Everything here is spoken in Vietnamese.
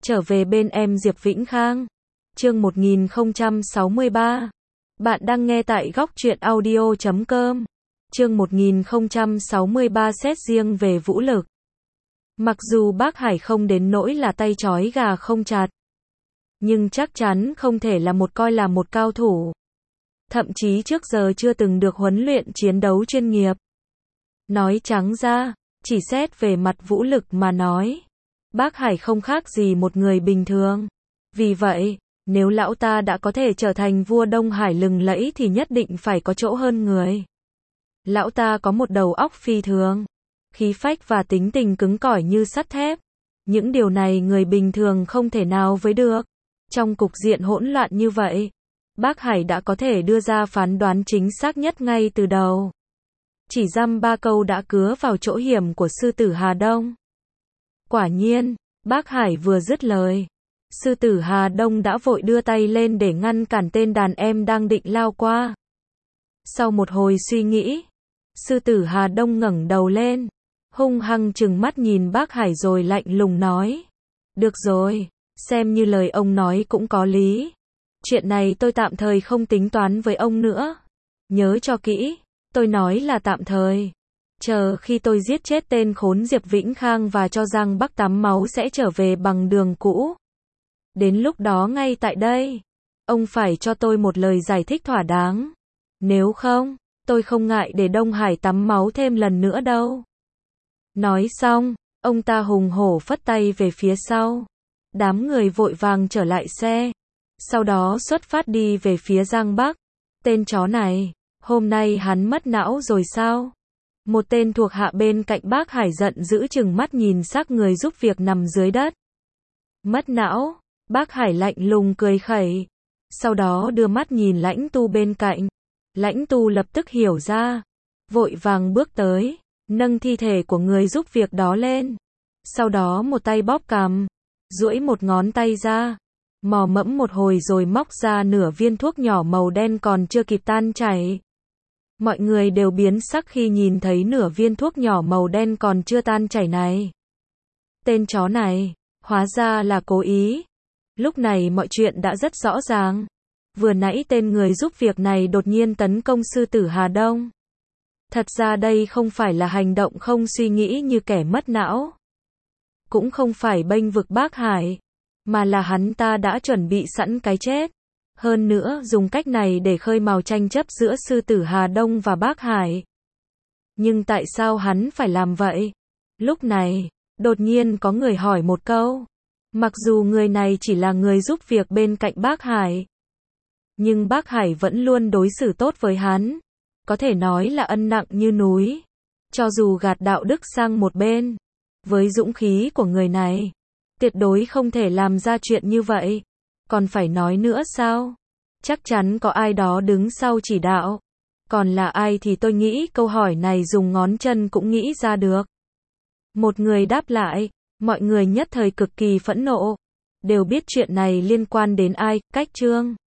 Trở về bên em Diệp Vĩnh Khang. Chương 1063. Bạn đang nghe tại góc truyện audio.com. Chương 1063 xét riêng về vũ lực. Mặc dù bác Hải không đến nỗi là tay trói gà không chặt, nhưng chắc chắn không thể là coi là một cao thủ. Thậm chí trước giờ chưa từng được huấn luyện chiến đấu chuyên nghiệp. Nói trắng ra, chỉ xét về mặt vũ lực mà nói, bác Hải không khác gì một người bình thường. Vì vậy, nếu lão ta đã có thể trở thành vua Đông Hải lừng lẫy thì nhất định phải có chỗ hơn người. Lão ta có một đầu óc phi thường, khí phách và tính tình cứng cỏi như sắt thép. Những điều này người bình thường không thể nào với được. Trong cục diện hỗn loạn như vậy, bác Hải đã có thể đưa ra phán đoán chính xác nhất ngay từ đầu. Chỉ dăm 3 câu đã cứa vào chỗ hiểm của sư tử Hà Đông. Quả nhiên, bác Hải vừa dứt lời, sư tử Hà Đông đã vội đưa tay lên để ngăn cản tên đàn em đang định lao qua. Sau một hồi suy nghĩ, sư tử Hà Đông ngẩng đầu lên, hung hăng trừng mắt nhìn bác Hải rồi lạnh lùng nói: "Được rồi, xem như lời ông nói cũng có lý. Chuyện này tôi tạm thời không tính toán với ông nữa. Nhớ cho kỹ, tôi nói là tạm thời. Chờ khi tôi giết chết tên khốn Diệp Vĩnh Khang và cho Giang Bắc tắm máu sẽ trở về bằng đường cũ. Đến lúc đó ngay tại đây, ông phải cho tôi một lời giải thích thỏa đáng. Nếu không, tôi không ngại để Đông Hải tắm máu thêm lần nữa đâu." Nói xong, ông ta hùng hổ phất tay về phía sau. Đám người vội vàng trở lại xe, sau đó xuất phát đi về phía Giang Bắc. Tên chó này, hôm nay hắn mất não rồi sao? Một tên thuộc hạ bên cạnh bác Hải giận dữ trừng mắt nhìn xác người giúp việc nằm dưới đất. Mất não? Bác Hải lạnh lùng cười khẩy. Sau đó đưa mắt nhìn Lãnh Tu bên cạnh. Lãnh Tu lập tức hiểu ra, vội vàng bước tới, nâng thi thể của người giúp việc đó lên. Sau đó một tay bóp cằm, duỗi một ngón tay ra, mò mẫm một hồi rồi móc ra nửa viên thuốc nhỏ màu đen còn chưa kịp tan chảy. Mọi người đều biến sắc khi nhìn thấy nửa viên thuốc nhỏ màu đen còn chưa tan chảy này. Tên chó này, hóa ra là cố ý. Lúc này mọi chuyện đã rất rõ ràng. Vừa nãy tên người giúp việc này đột nhiên tấn công sư tử Hà Đông. Thật ra đây không phải là hành động không suy nghĩ như kẻ mất não. Cũng không phải bênh vực bác Hải, mà là hắn ta đã chuẩn bị sẵn cái chết. Hơn nữa dùng cách này để khơi mào tranh chấp giữa sư tử Hà Đông và bác Hải. Nhưng tại sao hắn phải làm vậy? Lúc này, đột nhiên có người hỏi một câu. Mặc dù người này chỉ là người giúp việc bên cạnh bác Hải, nhưng bác Hải vẫn luôn đối xử tốt với hắn. Có thể nói là ân nặng như núi. Cho dù gạt đạo đức sang một bên, với dũng khí của người này, tuyệt đối không thể làm ra chuyện như vậy. Còn phải nói nữa sao? Chắc chắn có ai đó đứng sau chỉ đạo. Còn là ai thì tôi nghĩ câu hỏi này dùng ngón chân cũng nghĩ ra được. Một người đáp lại, mọi người nhất thời cực kỳ phẫn nộ. Đều biết chuyện này liên quan đến ai, Cách Trương.